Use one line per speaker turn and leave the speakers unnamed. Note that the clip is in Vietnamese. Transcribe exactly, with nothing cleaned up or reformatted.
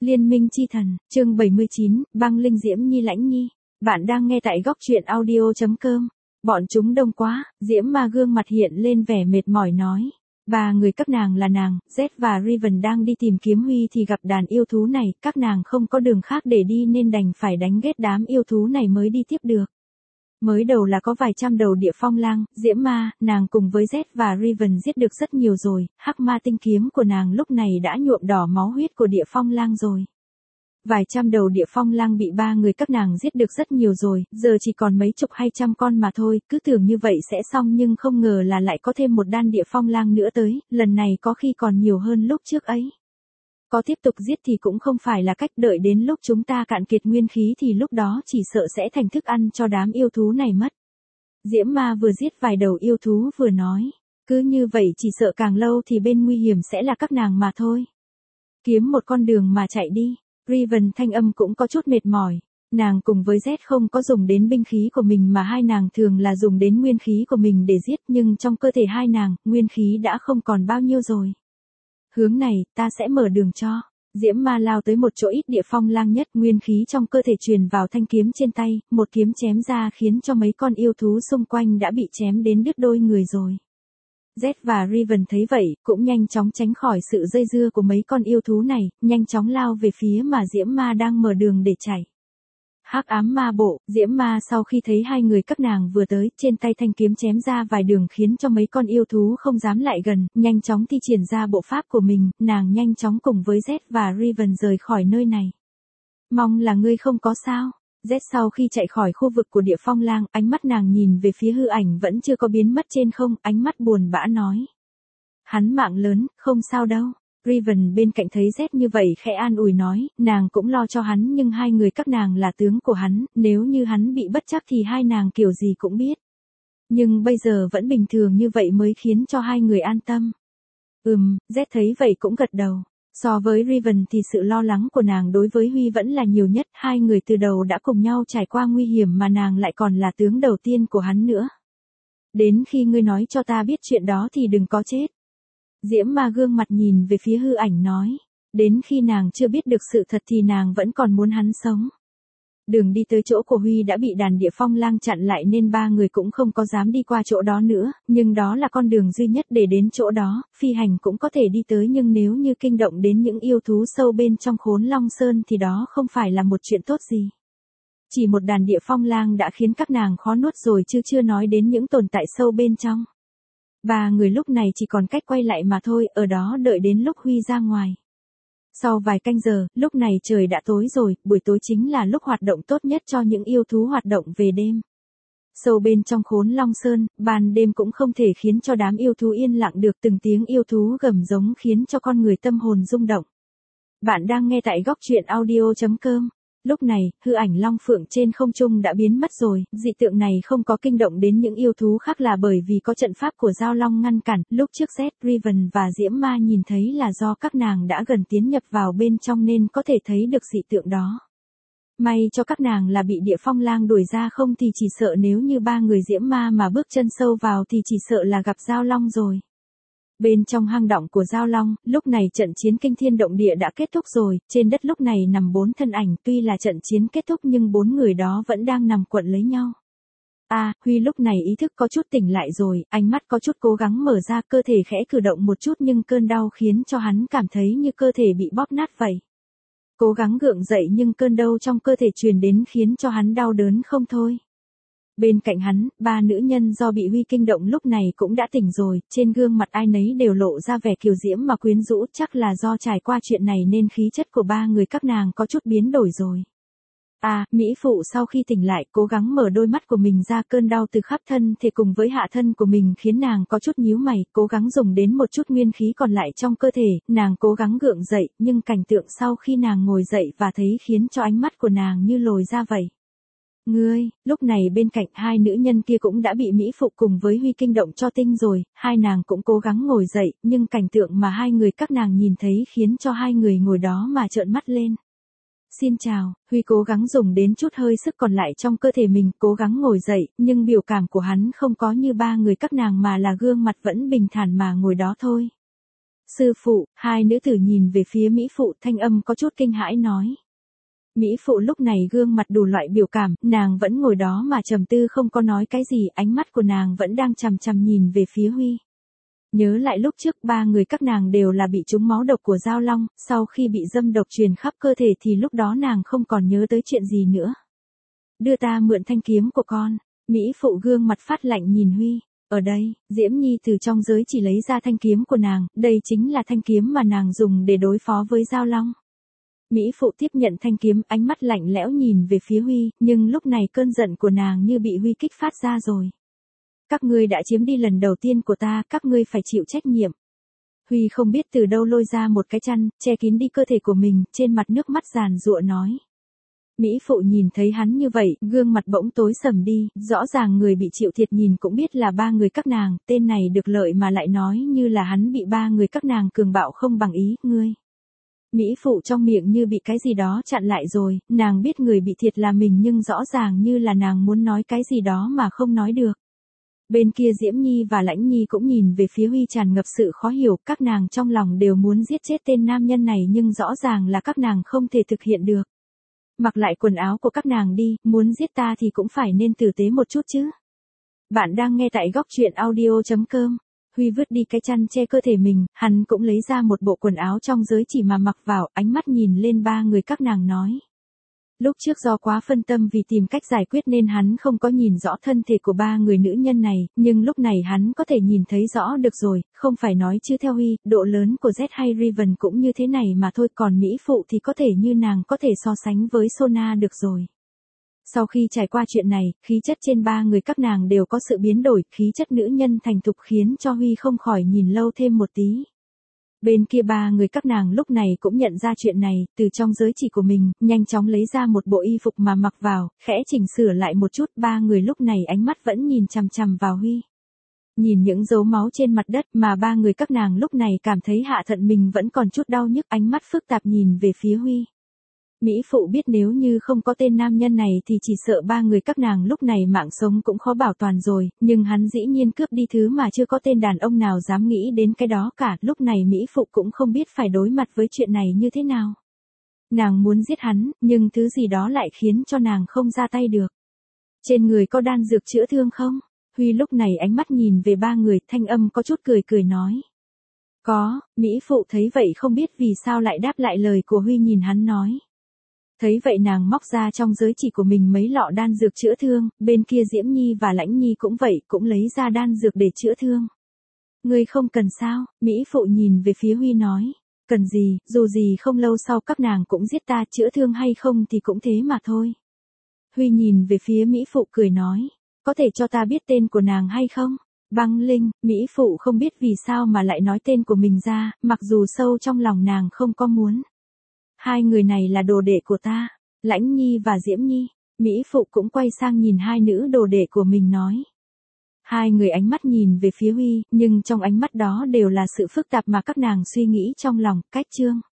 Liên minh chi thần, chương bảy mươi chín, băng linh Diễm Nhi Lãnh Nhi. Bạn đang nghe tại góc truyện audio.com. Bọn chúng đông quá, Diễm Ma gương mặt hiện lên vẻ mệt mỏi nói. Ba người các nàng là nàng, Z và Riven đang đi tìm kiếm Huy thì gặp đàn yêu thú này, các nàng không có đường khác để đi nên đành phải đánh ghét đám yêu thú này mới đi tiếp được. Mới đầu là có vài trăm đầu địa phong lang, Diễm Ma, nàng cùng với Z và Riven giết được rất nhiều rồi, hắc ma tinh kiếm của nàng lúc này đã nhuộm đỏ máu huyết của địa phong lang rồi. Vài trăm đầu địa phong lang bị ba người các nàng giết được rất nhiều rồi, giờ chỉ còn mấy chục hay trăm con mà thôi, cứ tưởng như vậy sẽ xong nhưng không ngờ là lại có thêm một đàn địa phong lang nữa tới, lần này có khi còn nhiều hơn lúc trước ấy. Có tiếp tục giết thì cũng không phải là cách, đợi đến lúc chúng ta cạn kiệt nguyên khí thì lúc đó chỉ sợ sẽ thành thức ăn cho đám yêu thú này mất. Diễm Ma vừa giết vài đầu yêu thú vừa nói, cứ như vậy chỉ sợ càng lâu thì bên nguy hiểm sẽ là các nàng mà thôi. Kiếm một con đường mà chạy đi. Riven thanh âm cũng có chút mệt mỏi, nàng cùng với Z không có dùng đến binh khí của mình mà hai nàng thường là dùng đến nguyên khí của mình để giết, nhưng trong cơ thể hai nàng, nguyên khí đã không còn bao nhiêu rồi. Hướng này, ta sẽ mở đường cho. Diễm Ma lao tới một chỗ ít địa phong lang nhất, nguyên khí trong cơ thể truyền vào thanh kiếm trên tay, một kiếm chém ra khiến cho mấy con yêu thú xung quanh đã bị chém đến đứt đôi người rồi. Z và Riven thấy vậy, cũng nhanh chóng tránh khỏi sự dây dưa của mấy con yêu thú này, nhanh chóng lao về phía mà Diễm Ma đang mở đường để chạy. Hắc ám ma bộ, Diễm Ma sau khi thấy hai người các nàng vừa tới, trên tay thanh kiếm chém ra vài đường khiến cho mấy con yêu thú không dám lại gần, nhanh chóng thi triển ra bộ pháp của mình, nàng nhanh chóng cùng với Z và Riven rời khỏi nơi này. Mong là ngươi không có sao. Z sau khi chạy khỏi khu vực của địa phong lang, ánh mắt nàng nhìn về phía hư ảnh vẫn chưa có biến mất trên không, ánh mắt buồn bã nói. Hắn mạng lớn, không sao đâu. Riven bên cạnh thấy Z như vậy khẽ an ủi nói, nàng cũng lo cho hắn nhưng hai người các nàng là tướng của hắn, nếu như hắn bị bất trắc thì hai nàng kiểu gì cũng biết. Nhưng bây giờ vẫn bình thường như vậy mới khiến cho hai người an tâm. Ừm, Z thấy vậy cũng gật đầu. So với Riven thì sự lo lắng của nàng đối với Huy vẫn là nhiều nhất, hai người từ đầu đã cùng nhau trải qua nguy hiểm mà nàng lại còn là tướng đầu tiên của hắn nữa. Đến khi ngươi nói cho ta biết chuyện đó thì đừng có chết. Diễm Ma gương mặt nhìn về phía hư ảnh nói, đến khi nàng chưa biết được sự thật thì nàng vẫn còn muốn hắn sống. Đường đi tới chỗ của Huy đã bị đàn địa phong lang chặn lại nên ba người cũng không có dám đi qua chỗ đó nữa, nhưng đó là con đường duy nhất để đến chỗ đó, phi hành cũng có thể đi tới nhưng nếu như kinh động đến những yêu thú sâu bên trong Khốn Long Sơn thì đó không phải là một chuyện tốt gì. Chỉ một đàn địa phong lang đã khiến các nàng khó nuốt rồi chứ chưa nói đến những tồn tại sâu bên trong. Ba người lúc này chỉ còn cách quay lại mà thôi, ở đó đợi đến lúc Huy ra ngoài. Sau vài canh giờ, lúc này trời đã tối rồi, buổi tối chính là lúc hoạt động tốt nhất cho những yêu thú hoạt động về đêm. Sâu bên trong Khốn Long Sơn, ban đêm cũng không thể khiến cho đám yêu thú yên lặng được, từng tiếng yêu thú gầm giống khiến cho con người tâm hồn rung động. Bạn đang nghe tại góc truyện audio.com. Lúc này, hư ảnh Long Phượng trên không trung đã biến mất rồi, dị tượng này không có kinh động đến những yêu thú khác là bởi vì có trận pháp của Giao Long ngăn cản, lúc trước Z, Riven và Diễm Ma nhìn thấy là do các nàng đã gần tiến nhập vào bên trong nên có thể thấy được dị tượng đó. May cho các nàng là bị địa phong lang đuổi ra, không thì chỉ sợ nếu như ba người Diễm Ma mà bước chân sâu vào thì chỉ sợ là gặp Giao Long rồi. Bên trong hang động của Giao Long, lúc này trận chiến kinh thiên động địa đã kết thúc rồi, trên đất lúc này nằm bốn thân ảnh, tuy là trận chiến kết thúc nhưng bốn người đó vẫn đang nằm quặn lấy nhau. À, Huy lúc này ý thức có chút tỉnh lại rồi, ánh mắt có chút cố gắng mở ra, cơ thể khẽ cử động một chút nhưng cơn đau khiến cho hắn cảm thấy như cơ thể bị bóp nát vậy. Cố gắng gượng dậy nhưng cơn đau trong cơ thể truyền đến khiến cho hắn đau đớn không thôi. Bên cạnh hắn, ba nữ nhân do bị Huy kinh động lúc này cũng đã tỉnh rồi, trên gương mặt ai nấy đều lộ ra vẻ kiều diễm mà quyến rũ, chắc là do trải qua chuyện này nên khí chất của ba người các nàng có chút biến đổi rồi. À, mỹ phụ sau khi tỉnh lại cố gắng mở đôi mắt của mình ra, cơn đau từ khắp thân thể cùng với hạ thân của mình khiến nàng có chút nhíu mày, cố gắng dùng đến một chút nguyên khí còn lại trong cơ thể, nàng cố gắng gượng dậy, nhưng cảnh tượng sau khi nàng ngồi dậy và thấy khiến cho ánh mắt của nàng như lồi ra vậy. Ngươi, lúc này bên cạnh hai nữ nhân kia cũng đã bị mỹ phụ cùng với Huy kinh động cho tinh rồi, hai nàng cũng cố gắng ngồi dậy, nhưng cảnh tượng mà hai người các nàng nhìn thấy khiến cho hai người ngồi đó mà trợn mắt lên. Xin chào, Huy cố gắng dùng đến chút hơi sức còn lại trong cơ thể mình, cố gắng ngồi dậy, nhưng biểu cảm của hắn không có như ba người các nàng mà là gương mặt vẫn bình thản mà ngồi đó thôi. Sư phụ, hai nữ tử nhìn về phía Mỹ Phụ, thanh âm có chút kinh hãi nói. Mỹ Phụ lúc này gương mặt đủ loại biểu cảm, nàng vẫn ngồi đó mà trầm tư không có nói cái gì, ánh mắt của nàng vẫn đang chằm chằm nhìn về phía Huy. Nhớ lại lúc trước ba người các nàng đều là bị trúng máu độc của Giao Long, sau khi bị dâm độc truyền khắp cơ thể thì lúc đó nàng không còn nhớ tới chuyện gì nữa. Đưa ta mượn thanh kiếm của con, Mỹ Phụ gương mặt phát lạnh nhìn Huy. Ở đây, Diễm Nhi từ trong giới chỉ lấy ra thanh kiếm của nàng, đây chính là thanh kiếm mà nàng dùng để đối phó với Giao Long. Mỹ Phụ tiếp nhận thanh kiếm, ánh mắt lạnh lẽo nhìn về phía Huy, nhưng lúc này cơn giận của nàng như bị Huy kích phát ra rồi. Các ngươi đã chiếm đi lần đầu tiên của ta, các ngươi phải chịu trách nhiệm. Huy không biết từ đâu lôi ra một cái chăn, che kín đi cơ thể của mình, trên mặt nước mắt giàn giụa nói. Mỹ Phụ nhìn thấy hắn như vậy, gương mặt bỗng tối sầm đi, rõ ràng người bị chịu thiệt nhìn cũng biết là ba người các nàng, tên này được lợi mà lại nói như là hắn bị ba người các nàng cường bạo không bằng ý, ngươi. Mỹ Phụ trong miệng như bị cái gì đó chặn lại rồi, nàng biết người bị thiệt là mình nhưng rõ ràng như là nàng muốn nói cái gì đó mà không nói được. Bên kia Diễm Nhi và Lãnh Nhi cũng nhìn về phía Huy tràn ngập sự khó hiểu, các nàng trong lòng đều muốn giết chết tên nam nhân này nhưng rõ ràng là các nàng không thể thực hiện được. Mặc lại quần áo của các nàng đi, muốn giết ta thì cũng phải nên tử tế một chút chứ. Bạn đang nghe tại góc truyện audio chấm com. Huy vứt đi cái chăn che cơ thể mình, hắn cũng lấy ra một bộ quần áo trong giới chỉ mà mặc vào, ánh mắt nhìn lên ba người các nàng nói. Lúc trước do quá phân tâm vì tìm cách giải quyết nên hắn không có nhìn rõ thân thể của ba người nữ nhân này, nhưng lúc này hắn có thể nhìn thấy rõ được rồi, không phải nói chứ theo Huy, độ lớn của Z hay Riven cũng như thế này mà thôi, còn Mỹ Phụ thì có thể như nàng có thể so sánh với Sona được rồi. Sau khi trải qua chuyện này, khí chất trên ba người các nàng đều có sự biến đổi, khí chất nữ nhân thành thục khiến cho Huy không khỏi nhìn lâu thêm một tí. Bên kia ba người các nàng lúc này cũng nhận ra chuyện này, từ trong giới chỉ của mình, nhanh chóng lấy ra một bộ y phục mà mặc vào, khẽ chỉnh sửa lại một chút, ba người lúc này ánh mắt vẫn nhìn chằm chằm vào Huy. Nhìn những dấu máu trên mặt đất mà ba người các nàng lúc này cảm thấy hạ thận mình vẫn còn chút đau nhức, ánh mắt phức tạp nhìn về phía Huy. Mỹ Phụ biết nếu như không có tên nam nhân này thì chỉ sợ ba người các nàng lúc này mạng sống cũng khó bảo toàn rồi, nhưng hắn dĩ nhiên cướp đi thứ mà chưa có tên đàn ông nào dám nghĩ đến cái đó cả, lúc này Mỹ Phụ cũng không biết phải đối mặt với chuyện này như thế nào. Nàng muốn giết hắn, nhưng thứ gì đó lại khiến cho nàng không ra tay được. Trên người có đan dược chữa thương không? Huy lúc này ánh mắt nhìn về ba người, thanh âm có chút cười cười nói. Có, Mỹ Phụ thấy vậy không biết vì sao lại đáp lại lời của Huy nhìn hắn nói. Thấy vậy nàng móc ra trong giới chỉ của mình mấy lọ đan dược chữa thương, bên kia Diễm Nhi và Lãnh Nhi cũng vậy, cũng lấy ra đan dược để chữa thương. Ngươi không cần sao? Mỹ Phụ nhìn về phía Huy nói. Cần gì, dù gì không lâu sau các nàng cũng giết ta, chữa thương hay không thì cũng thế mà thôi. Huy nhìn về phía Mỹ Phụ cười nói. Có thể cho ta biết tên của nàng hay không? Băng Linh. Mỹ Phụ không biết vì sao mà lại nói tên của mình ra, mặc dù sâu trong lòng nàng không có muốn. Hai người này là đồ đệ của ta, Lãnh Nhi và Diễm Nhi. Mỹ Phụ cũng quay sang nhìn hai nữ đồ đệ của mình nói. Hai người ánh mắt nhìn về phía Huy, nhưng trong ánh mắt đó đều là sự phức tạp mà các nàng suy nghĩ trong lòng, cách chương.